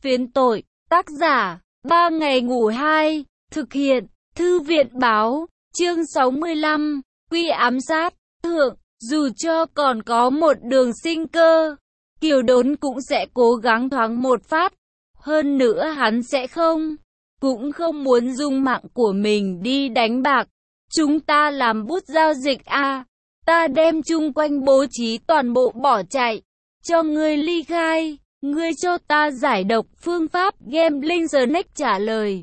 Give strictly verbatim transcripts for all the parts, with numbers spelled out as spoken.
Phiến tội, tác giả, ba ngày ngủ hai, thực hiện, thư viện báo, chương sáu mươi lăm, quy ám sát, thượng, dù cho còn có một đường sinh cơ, Kiều Đốn cũng sẽ cố gắng thoáng một phát, hơn nữa hắn sẽ không, cũng không muốn dùng mạng của mình đi đánh bạc, chúng ta làm bút giao dịch a, ta đem chung quanh bố trí toàn bộ bỏ chạy, cho ngươi ly khai. Ngươi cho ta giải độc phương pháp, Gambling Snake trả lời.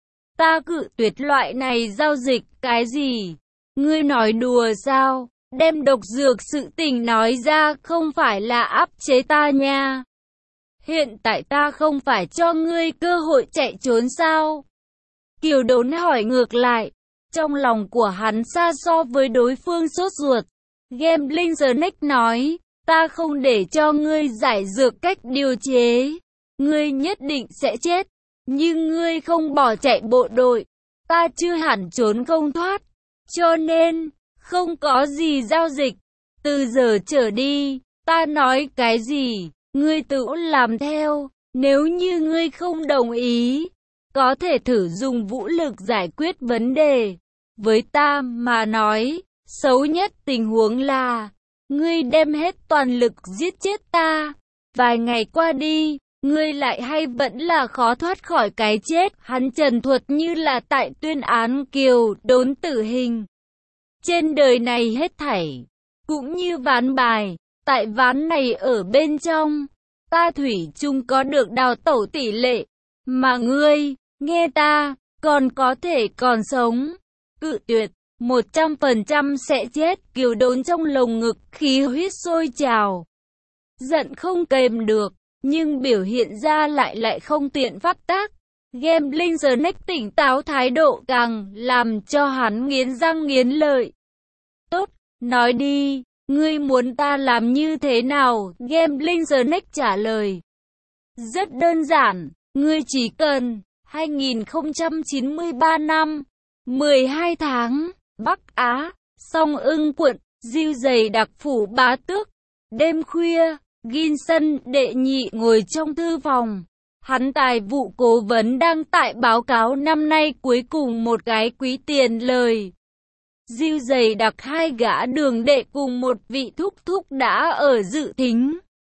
Ta cự tuyệt loại này giao dịch, cái gì? Ngươi nói đùa sao? Đem độc dược sự tình nói ra không phải là áp chế ta nha. Hiện tại ta không phải cho ngươi cơ hội chạy trốn sao? Kiều Đốn hỏi ngược lại. Trong lòng của hắn xa so với đối phương sốt ruột. Gambling Snake nói. Ta không để cho ngươi giải dược cách điều chế. Ngươi nhất định sẽ chết. Nhưng ngươi không bỏ chạy bộ đội. Ta chưa hẳn trốn không thoát. Cho nên, không có gì giao dịch. Từ giờ trở đi, ta nói cái gì, ngươi tự làm theo. Nếu như ngươi không đồng ý, có thể thử dùng vũ lực giải quyết vấn đề. Với ta mà nói, xấu nhất tình huống là ngươi đem hết toàn lực giết chết ta. Vài ngày qua đi, ngươi lại hay vẫn là khó thoát khỏi cái chết. Hắn trần thuật như là tại tuyên án Kiều Đốn tử hình. Trên đời này hết thảy, cũng như ván bài, tại ván này ở bên trong, ta thủy chung có được đào tẩu tỷ lệ. Mà ngươi, nghe ta, còn có thể còn sống. Cự tuyệt. một trăm phần trăm sẽ chết. Kiều Đốn trong lồng ngực khí huyết sôi trào. Giận không kềm được, nhưng biểu hiện ra lại lại không tiện phát tác. Gambling Snake tỉnh táo thái độ càng làm cho hắn nghiến răng nghiến lợi. Tốt, nói đi, ngươi muốn ta làm như thế nào? Gambling Snake trả lời. Rất đơn giản, ngươi chỉ cần hai nghìn không trăm chín mươi ba năm, mười hai tháng. Bắc Á, Song Ưng quận, diêu dày đặc phủ bá tước. Đêm khuya, Ginson đệ nhị ngồi trong thư phòng. Hắn tài vụ cố vấn đang tại báo cáo năm nay cuối cùng một cái quý tiền lời. Diêu dày đặc hai gã đường đệ cùng một vị thúc thúc đã ở dự thính.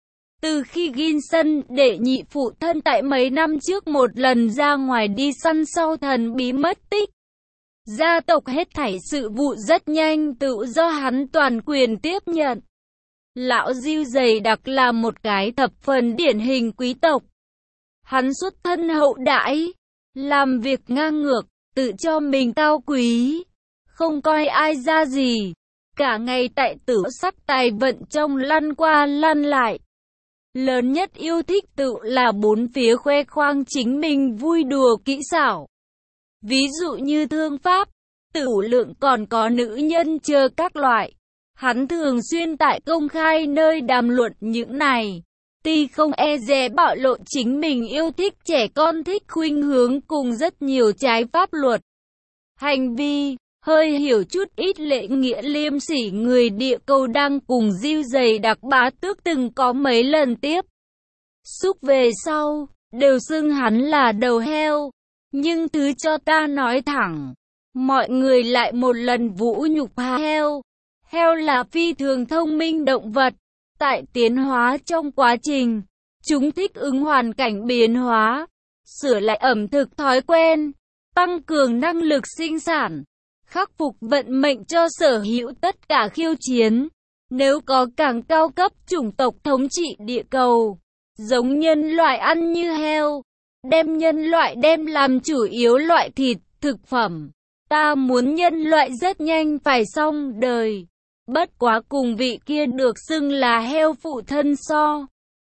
Từ khi Ginson đệ nhị phụ thân tại mấy năm trước một lần ra ngoài đi săn sau thần bí mất tích. Gia tộc hết thảy sự vụ rất nhanh tự do hắn toàn quyền tiếp nhận. Lão diêu dày đặc là một cái thập phần điển hình quý tộc. Hắn xuất thân hậu đãi, làm việc ngang ngược, tự cho mình cao quý, không coi ai ra gì. Cả ngày tại tử sắc tài vận trong lăn qua lăn lại. Lớn nhất yêu thích tự là bốn phía khoe khoang chính mình vui đùa kỹ xảo. Ví dụ như thương pháp, tử lượng còn có nữ nhân chờ các loại. Hắn thường xuyên tại công khai nơi đàm luận những này. Tuy không e dè bạo lộ chính mình yêu thích trẻ con thích khuynh hướng cùng rất nhiều trái pháp luật. Hành vi, hơi hiểu chút ít lễ nghĩa liêm sỉ người địa cầu đang cùng diêu dày đặc bá tước từng có mấy lần tiếp xúc về sau, đều xưng hắn là đầu heo. Nhưng thứ cho ta nói thẳng, mọi người lại một lần vũ nhục heo. Heo là phi thường thông minh động vật. Tại tiến hóa trong quá trình, chúng thích ứng hoàn cảnh biến hóa, sửa lại ẩm thực thói quen, tăng cường năng lực sinh sản, khắc phục vận mệnh cho sở hữu tất cả khiêu chiến. Nếu có càng cao cấp chủng tộc thống trị địa cầu, giống nhân loại ăn như heo, đem nhân loại đem làm chủ yếu loại thịt, thực phẩm. Ta muốn nhân loại rất nhanh phải xong đời. Bất quá cùng vị kia được xưng là heo phụ thân so.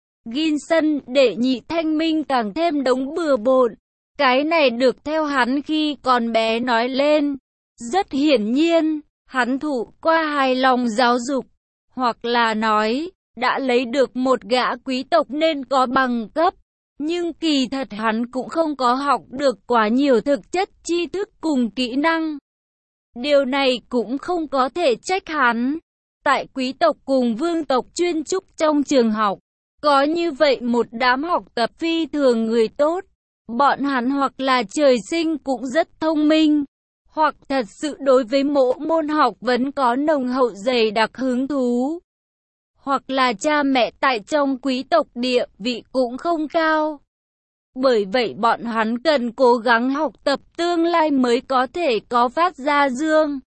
Ginson đệ nhị thanh minh càng thêm đống bừa bộn. Cái này được theo hắn khi còn bé nói lên. Rất hiển nhiên, hắn thụ qua hài lòng giáo dục. Hoặc là nói, đã lấy được một gã quý tộc nên có bằng cấp. Nhưng kỳ thật hắn cũng không có học được quá nhiều thực chất tri thức cùng kỹ năng. Điều này cũng không có thể trách hắn. Tại quý tộc cùng vương tộc chuyên trúc trong trường học, Có như vậy một đám học tập phi thường người tốt, bọn hắn hoặc là trời sinh cũng rất thông minh, hoặc thật sự đối với mỗi môn học vẫn có nồng hậu dày đặc hứng thú, hoặc là cha mẹ tại trong quý tộc địa vị cũng không cao. Bởi vậy bọn hắn cần cố gắng học tập tương lai mới có thể có phát ra dương.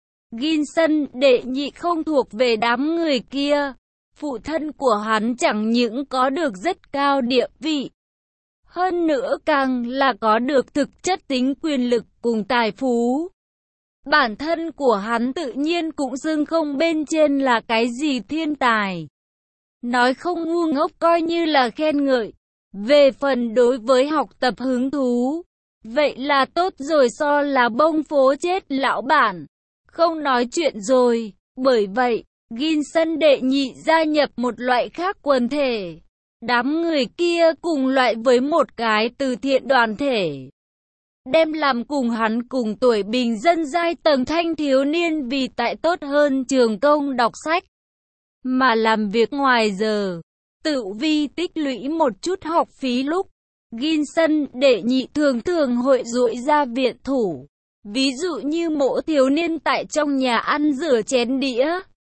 Ginson đệ nhị không thuộc về đám người kia. Phụ thân của hắn chẳng những có được rất cao địa vị, hơn nữa càng là có được thực chất tính quyền lực cùng tài phú. Bản thân của hắn tự nhiên cũng xưng không bên trên là cái gì thiên tài. Nói không ngu ngốc coi như là khen ngợi. Về phần đối với học tập hứng thú, vậy là tốt rồi, so là bông phố chết lão bản. Không nói chuyện rồi, bởi vậy, Ginson đệ nhị gia nhập một loại khác quần thể. Đám người kia cùng loại với một cái từ thiện đoàn thể, đem làm cùng hắn cùng tuổi bình dân giai tầng thanh thiếu niên vì tại tốt hơn trường công đọc sách, mà làm việc ngoài giờ, tự vi tích lũy một chút học phí lúc. Ginson đệ nhị thường thường hội dụi ra viện thủ. Ví dụ như mỗi thiếu niên tại trong nhà ăn rửa chén đĩa,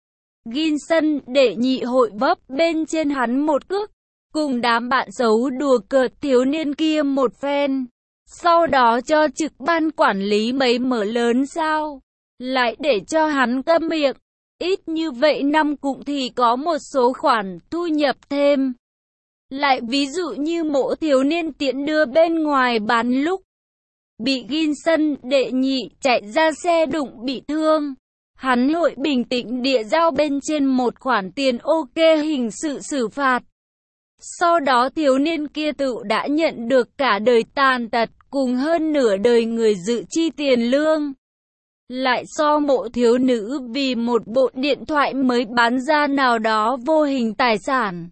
Ginson đệ nhị hội vấp bên trên hắn một cước, cùng đám bạn xấu đùa cợt thiếu niên kia một phen. Sau đó cho trực ban quản lý mấy mở lớn sao, lại để cho hắn câm miệng. Ít như vậy năm cũng thì có một số khoản thu nhập thêm. Lại ví dụ như mỗi thiếu niên tiện đưa bên ngoài bán lúc, bị Ginson đệ nhị chạy ra xe đụng bị thương, hắn hội bình tĩnh địa giao bên trên một khoản tiền ok hình sự xử phạt. Sau đó thiếu niên kia tự đã nhận được cả đời tàn tật cùng hơn nửa đời người dự chi tiền lương. Lại so mộ thiếu nữ vì một bộ điện thoại mới bán ra nào đó vô hình tài sản.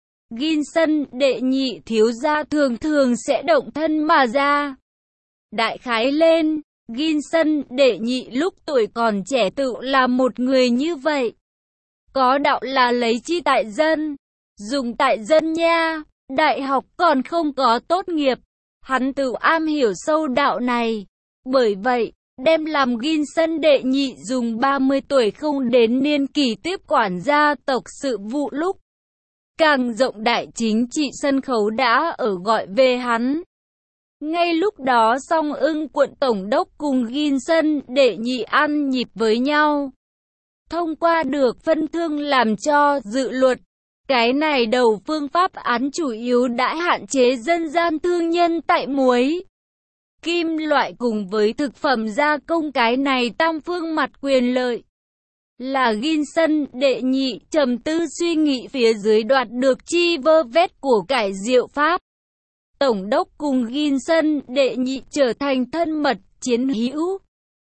Ginson đệ nhị thiếu gia thường thường sẽ động thân mà ra. Đại khái lên, Ginson đệ nhị lúc tuổi còn trẻ tự là một người như vậy. Có đạo là lấy chi tại dân, dùng tại dân nha. Đại học còn không có tốt nghiệp, hắn tự am hiểu sâu đạo này. Bởi vậy, đem làm Ginson đệ nhị dùng ba mươi tuổi không đến niên kỳ tiếp quản gia tộc sự vụ lúc. Càng rộng đại chính trị sân khấu đã ở gọi về hắn. Ngay lúc đó Song Ưng quận tổng đốc cùng Ginson đệ nhị ăn nhịp với nhau. Thông qua được phân thương làm cho dự luật. Cái này đầu phương pháp án chủ yếu đã hạn chế dân gian thương nhân tại muối, kim loại cùng với thực phẩm gia công, cái này tam phương mặt quyền lợi. Là Ginson đệ nhị trầm tư suy nghĩ phía dưới đoạt được chi vơ vét của cải diệu pháp. Tổng đốc cùng Ginson đệ nhị trở thành thân mật chiến hữu.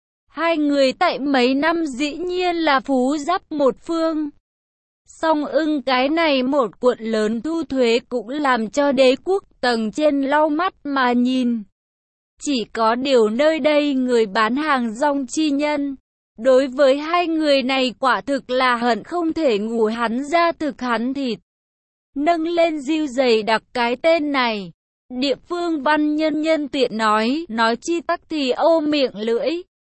Hai người tại mấy năm dĩ nhiên là phú giáp một phương. Song Ưng cái này một quận lớn thu thuế cũng làm cho đế quốc tầng trên lau mắt mà nhìn. Chỉ có điều nơi đây người bán hàng rong chi nhân, đối với hai người này quả thực là hận không thể ngủ hắn ra thực hắn thịt. Nâng lên diêu dày đặc cái tên này, địa phương văn nhân nhân tiện nói, nói chi tắc thì ô miệng lưỡi,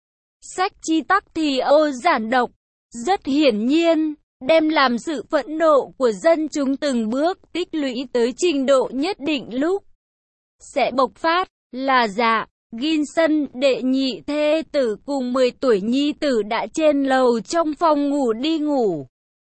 sách chi tắc thì ô giản độc. Rất hiển nhiên, đem làm sự phẫn nộ của dân chúng từng bước tích lũy tới trình độ nhất định lúc sẽ bộc phát. Là dạ, Ginson đệ nhị thê tử cùng mười tuổi nhi tử đã trên lầu trong phòng ngủ đi ngủ.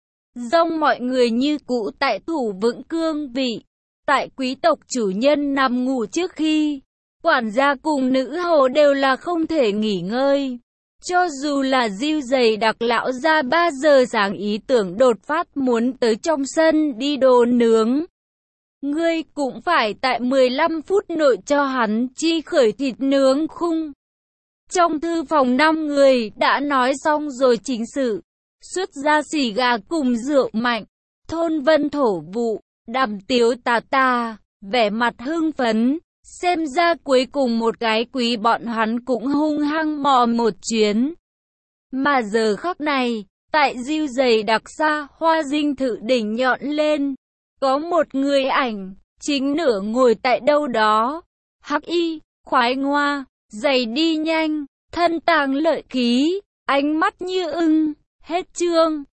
Dòng mọi người như cũ tại thủ vững cương vị. Tại quý tộc chủ nhân nằm ngủ trước khi, quản gia cùng nữ hầu đều là không thể nghỉ ngơi. Cho dù là diêu dày đặc lão ra ba giờ sáng ý tưởng đột phát muốn tới trong sân đi đồ nướng, ngươi cũng phải tại mười lăm phút nội cho hắn chi khởi thịt nướng khung. Trong thư phòng năm người đã nói xong rồi chính sự, xuất ra xì gà cùng rượu mạnh. Thôn Vân thổ vụ, đàm tiếu tà tà, vẻ mặt hưng phấn. Xem ra cuối cùng một cái quý bọn hắn cũng hung hăng mò một chuyến. Mà giờ khắc này, tại diêu dày đặc xa hoa dinh thự đỉnh nhọn lên, có một người ảnh, chính nửa ngồi tại đâu đó. Hắc y, khoái ngoa, giày đi nhanh, thân tàng lợi khí, ánh mắt như ưng. Hết chương.